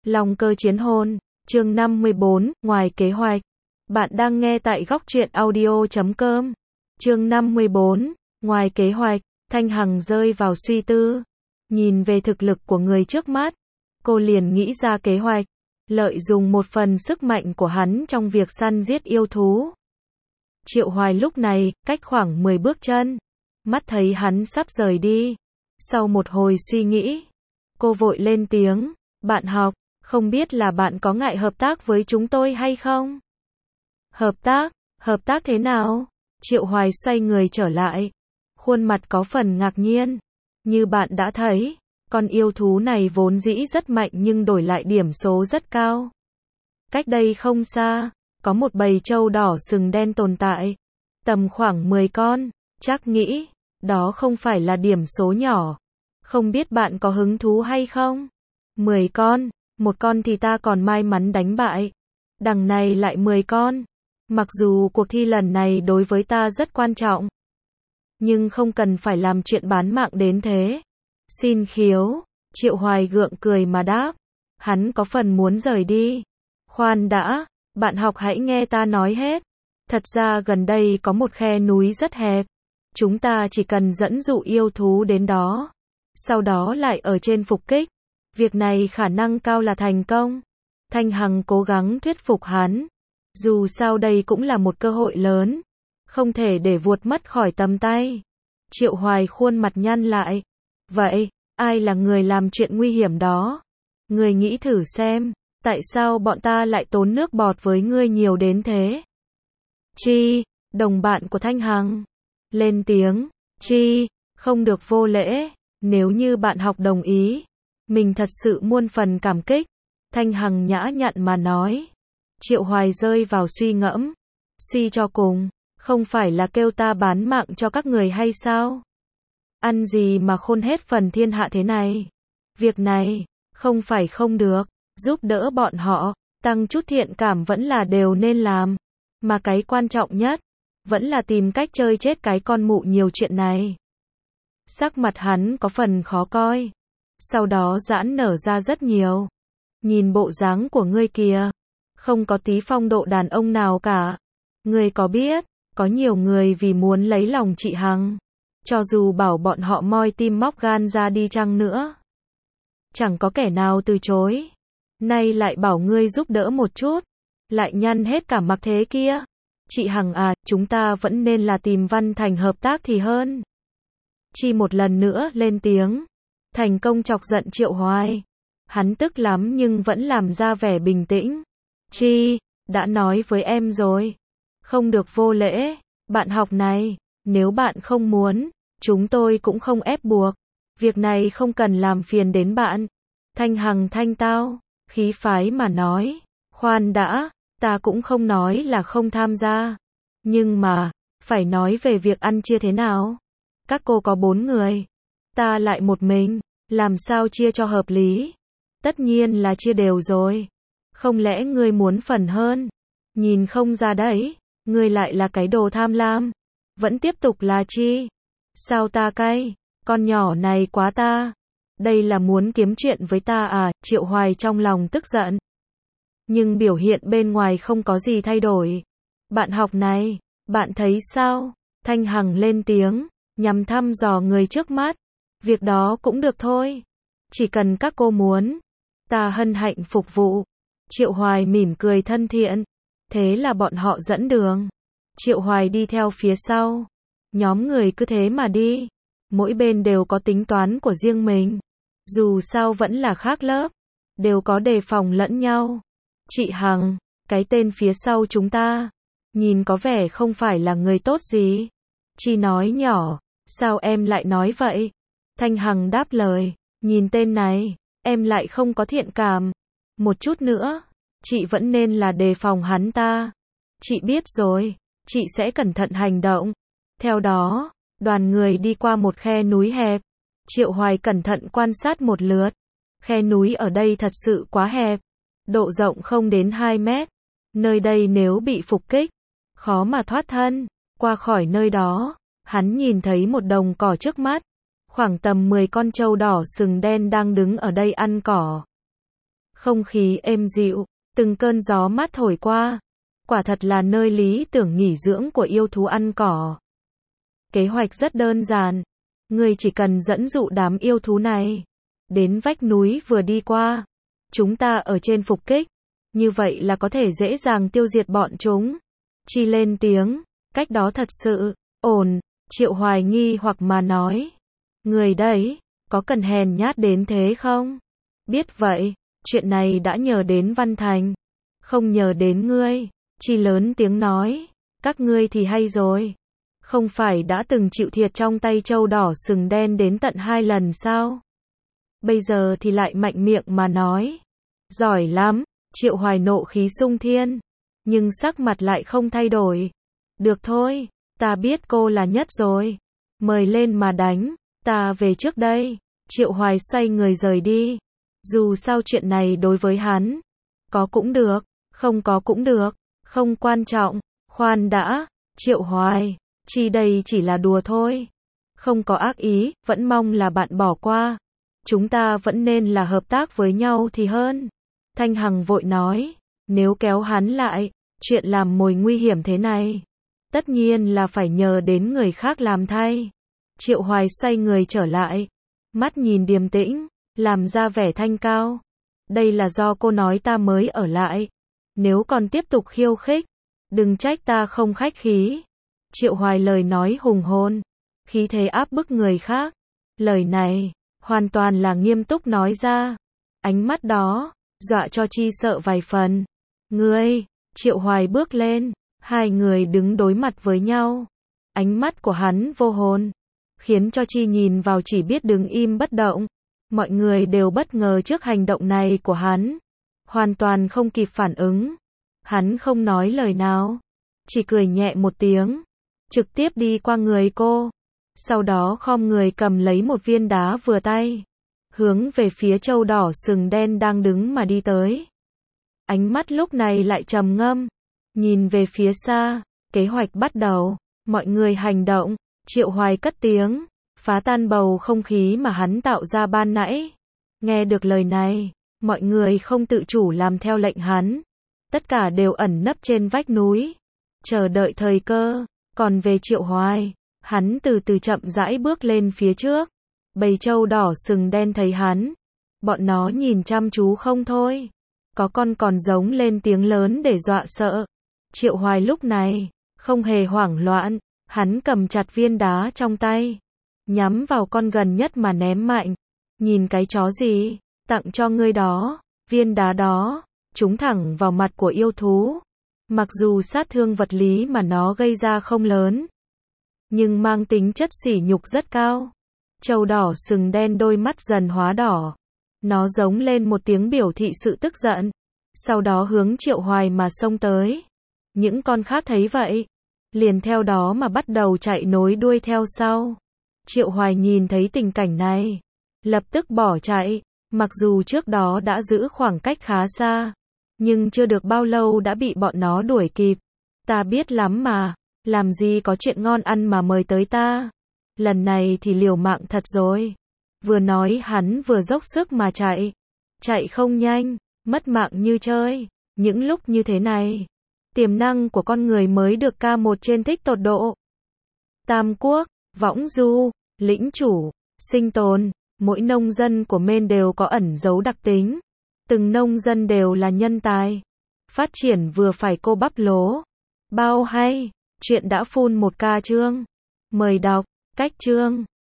Long cơ chiến hồn, chương 54, ngoài kế hoạch. Bạn đang nghe tại góc truyện audio.com. Chương 54, ngoài kế hoạch. Thanh Hằng rơi vào suy tư. Nhìn về thực lực của người trước mắt, cô liền nghĩ ra kế hoạch, lợi dụng một phần sức mạnh của hắn trong việc săn giết yêu thú. Triệu Hoài lúc này, cách khoảng 10 bước chân, mắt thấy hắn sắp rời đi. Sau một hồi suy nghĩ, cô vội lên tiếng, bạn học, không biết là bạn có ngại hợp tác với chúng tôi hay không? Hợp tác thế nào? Triệu Hoài xoay người trở lại, khuôn mặt có phần ngạc nhiên. Như bạn đã thấy, con yêu thú này vốn dĩ rất mạnh nhưng đổi lại điểm số rất cao. Cách đây không xa, có một bầy trâu đỏ sừng đen tồn tại, tầm khoảng 10 con, chắc nghĩ, đó không phải là điểm số nhỏ. Không biết bạn có hứng thú hay không? 10 con, một con thì ta còn may mắn đánh bại. Đằng này lại 10 con. Mặc dù cuộc thi lần này đối với ta rất quan trọng, nhưng không cần phải làm chuyện bán mạng đến thế. Xin khiếu, Triệu Hoài gượng cười mà đáp. Hắn có phần muốn rời đi. Khoan đã, bạn học hãy nghe ta nói hết. Thật ra gần đây có một khe núi rất hẹp. Chúng ta chỉ cần dẫn dụ yêu thú đến đó, sau đó lại ở trên phục kích. Việc này khả năng cao là thành công. Thanh Hằng cố gắng thuyết phục hắn. Dù sao đây cũng là một cơ hội lớn, không thể để vuột mất khỏi tầm tay. Triệu Hoài khuôn mặt nhăn lại. Vậy, ai là người làm chuyện nguy hiểm đó? Ngươi nghĩ thử xem, tại sao bọn ta lại tốn nước bọt với ngươi nhiều đến thế? Chi, đồng bạn của Thanh Hằng lên tiếng. Chi, không được vô lễ. Nếu như bạn học đồng ý, mình thật sự muôn phần cảm kích. Thanh Hằng nhã nhặn mà nói. Triệu Hoài rơi vào suy ngẫm. Suy cho cùng, không phải là kêu ta bán mạng cho các người hay sao? Ăn gì mà khôn hết phần thiên hạ thế này? Việc này, không phải không được, giúp đỡ bọn họ, tăng chút thiện cảm vẫn là đều nên làm. Mà cái quan trọng nhất, vẫn là tìm cách chơi chết cái con mụ nhiều chuyện này. Sắc mặt hắn có phần khó coi, sau đó giãn nở ra rất nhiều. Nhìn bộ dáng của ngươi kìa, không có tí phong độ đàn ông nào cả. Ngươi có biết, có nhiều người vì muốn lấy lòng chị Hằng, cho dù bảo bọn họ moi tim móc gan ra đi chăng nữa, chẳng có kẻ nào từ chối. Nay lại bảo ngươi giúp đỡ một chút, lại nhăn hết cả mặt thế kia. Chị Hằng à, chúng ta vẫn nên là tìm Văn Thành hợp tác thì hơn. Chi một lần nữa lên tiếng, thành công chọc giận Triệu Hoài. Hắn tức lắm nhưng vẫn làm ra vẻ bình tĩnh. Chi, đã nói với em rồi, không được vô lễ. Bạn học này, nếu bạn không muốn, chúng tôi cũng không ép buộc. Việc này không cần làm phiền đến bạn. Thanh Hằng thanh tao, khí phái mà nói. Khoan đã, ta cũng không nói là không tham gia. Nhưng mà, phải nói về việc ăn chia thế nào? Các cô có 4 người, ta lại một mình, làm sao chia cho hợp lý? Tất nhiên là chia đều rồi. Không lẽ ngươi muốn phần hơn? Nhìn không ra đấy, ngươi lại là cái đồ tham lam. Vẫn tiếp tục là Chi. Sao ta cay? Con nhỏ này quá ta. Đây là muốn kiếm chuyện với ta à? Triệu Hoài trong lòng tức giận, nhưng biểu hiện bên ngoài không có gì thay đổi. Bạn học này, bạn thấy sao? Thanh Hằng lên tiếng, nhằm thăm dò người trước mắt. Việc đó cũng được thôi. Chỉ cần các cô muốn, ta hân hạnh phục vụ. Triệu Hoài mỉm cười thân thiện. Thế là bọn họ dẫn đường. Triệu Hoài đi theo phía sau. Nhóm người cứ thế mà đi. Mỗi bên đều có tính toán của riêng mình. Dù sao vẫn là khác lớp, đều có đề phòng lẫn nhau. Chị Hằng, cái tên phía sau chúng ta, nhìn có vẻ không phải là người tốt gì. Chi nói nhỏ, sao em lại nói vậy? Thanh Hằng đáp lời, nhìn tên này, em lại không có thiện cảm. Một chút nữa, chị vẫn nên là đề phòng hắn ta. Chị biết rồi, chị sẽ cẩn thận hành động. Theo đó, đoàn người đi qua một khe núi hẹp. Triệu Hoài cẩn thận quan sát một lượt. Khe núi ở đây thật sự quá hẹp, độ rộng không đến 2 mét. Nơi đây nếu bị phục kích, khó mà thoát thân. Qua khỏi nơi đó, hắn nhìn thấy một đồng cỏ trước mắt. Khoảng tầm 10 con trâu đỏ sừng đen đang đứng ở đây ăn cỏ. không khí êm dịu, từng cơn gió mát thổi qua. Quả thật là nơi lý tưởng nghỉ dưỡng của yêu thú ăn cỏ. Kế hoạch rất đơn giản. Ngươi chỉ cần dẫn dụ đám yêu thú này đến vách núi vừa đi qua. Chúng ta ở trên phục kích. Như vậy là có thể dễ dàng tiêu diệt bọn chúng. Chi lên tiếng. Cách đó thật sự ổn. Triệu Hoài nghi hoặc mà nói. Người đấy, có cần hèn nhát đến thế không? Biết vậy, chuyện này đã nhờ đến Văn Thành. Không nhờ đến ngươi. Chi lớn tiếng nói. Các ngươi thì hay rồi. Không phải đã từng chịu thiệt trong tay trâu đỏ sừng đen đến tận 2 lần sao? Bây giờ thì lại mạnh miệng mà nói. Giỏi lắm, Triệu Hoài nộ khí sung thiên. Nhưng sắc mặt lại không thay đổi. Được thôi, ta biết cô là nhất rồi. Mời lên mà đánh, ta về trước đây. Triệu Hoài xoay người rời đi. Dù sao chuyện này đối với hắn, có cũng được, không có cũng được, không quan trọng. Khoan đã, Triệu Hoài, Chi đây chỉ là đùa thôi. Không có ác ý, vẫn mong là bạn bỏ qua. Chúng ta vẫn nên là hợp tác với nhau thì hơn. Thanh Hằng vội nói, nếu kéo hắn lại, chuyện làm mồi nguy hiểm thế này, tất nhiên là phải nhờ đến người khác làm thay. Triệu Hoài xoay người trở lại, mắt nhìn điềm tĩnh, làm ra vẻ thanh cao. Đây là do cô nói ta mới ở lại. Nếu còn tiếp tục khiêu khích, đừng trách ta không khách khí. Triệu Hoài lời nói hùng hồn, khí thế áp bức người khác. Lời này, hoàn toàn là nghiêm túc nói ra. Ánh mắt đó, dọa cho Chi sợ vài phần. Ngươi, Triệu Hoài bước lên, hai người đứng đối mặt với nhau. Ánh mắt của hắn vô hồn, khiến cho Chi nhìn vào chỉ biết đứng im bất động. Mọi người đều bất ngờ trước hành động này của hắn. Hoàn toàn không kịp phản ứng. Hắn không nói lời nào, chỉ cười nhẹ một tiếng, trực tiếp đi qua người cô. Sau đó khom người cầm lấy một viên đá vừa tay, hướng về phía trâu đỏ sừng đen đang đứng mà đi tới. Ánh mắt lúc này lại trầm ngâm, nhìn về phía xa. Kế hoạch bắt đầu, mọi người hành động. Triệu Hoài cất tiếng, phá tan bầu không khí mà hắn tạo ra ban nãy. Nghe được lời này, mọi người không tự chủ làm theo lệnh hắn. Tất cả đều ẩn nấp trên vách núi, chờ đợi thời cơ. Còn về Triệu Hoài, hắn từ từ chậm rãi bước lên phía trước. Bầy trâu đỏ sừng đen thấy hắn, bọn nó nhìn chăm chú không thôi. Có con còn giống lên tiếng lớn để dọa sợ. Triệu Hoài lúc này không hề hoảng loạn, hắn cầm chặt viên đá trong tay, nhắm vào con gần nhất mà ném mạnh. Nhìn cái chó gì, tặng cho ngươi đó. Viên đá đó trúng thẳng vào mặt của yêu thú. Mặc dù sát thương vật lý mà nó gây ra không lớn, nhưng mang tính chất sỉ nhục rất cao. Trâu đỏ sừng đen đôi mắt dần hóa đỏ. Nó giống lên một tiếng biểu thị sự tức giận. Sau đó hướng Triệu Hoài mà xông tới. Những con khác thấy vậy, liền theo đó mà bắt đầu chạy nối đuôi theo sau. Triệu Hoài nhìn thấy tình cảnh này, lập tức bỏ chạy. Mặc dù trước đó đã giữ khoảng cách khá xa, nhưng chưa được bao lâu đã bị bọn nó đuổi kịp. Ta biết lắm mà, làm gì có chuyện ngon ăn mà mời tới ta. Lần này thì liều mạng thật rồi. Vừa nói hắn vừa dốc sức mà chạy. Chạy không nhanh, mất mạng như chơi. Những lúc như thế này, tiềm năng của con người mới được K1 trên thích tột độ. Tam Quốc, Võng Du, Lĩnh Chủ, Sinh Tồn. Mỗi nông dân của Maine đều có ẩn dấu đặc tính. Từng nông dân đều là nhân tài. Phát triển vừa phải cô bắp lố. Bao hay, chuyện đã full 1K chương. Mời đọc, cách chương.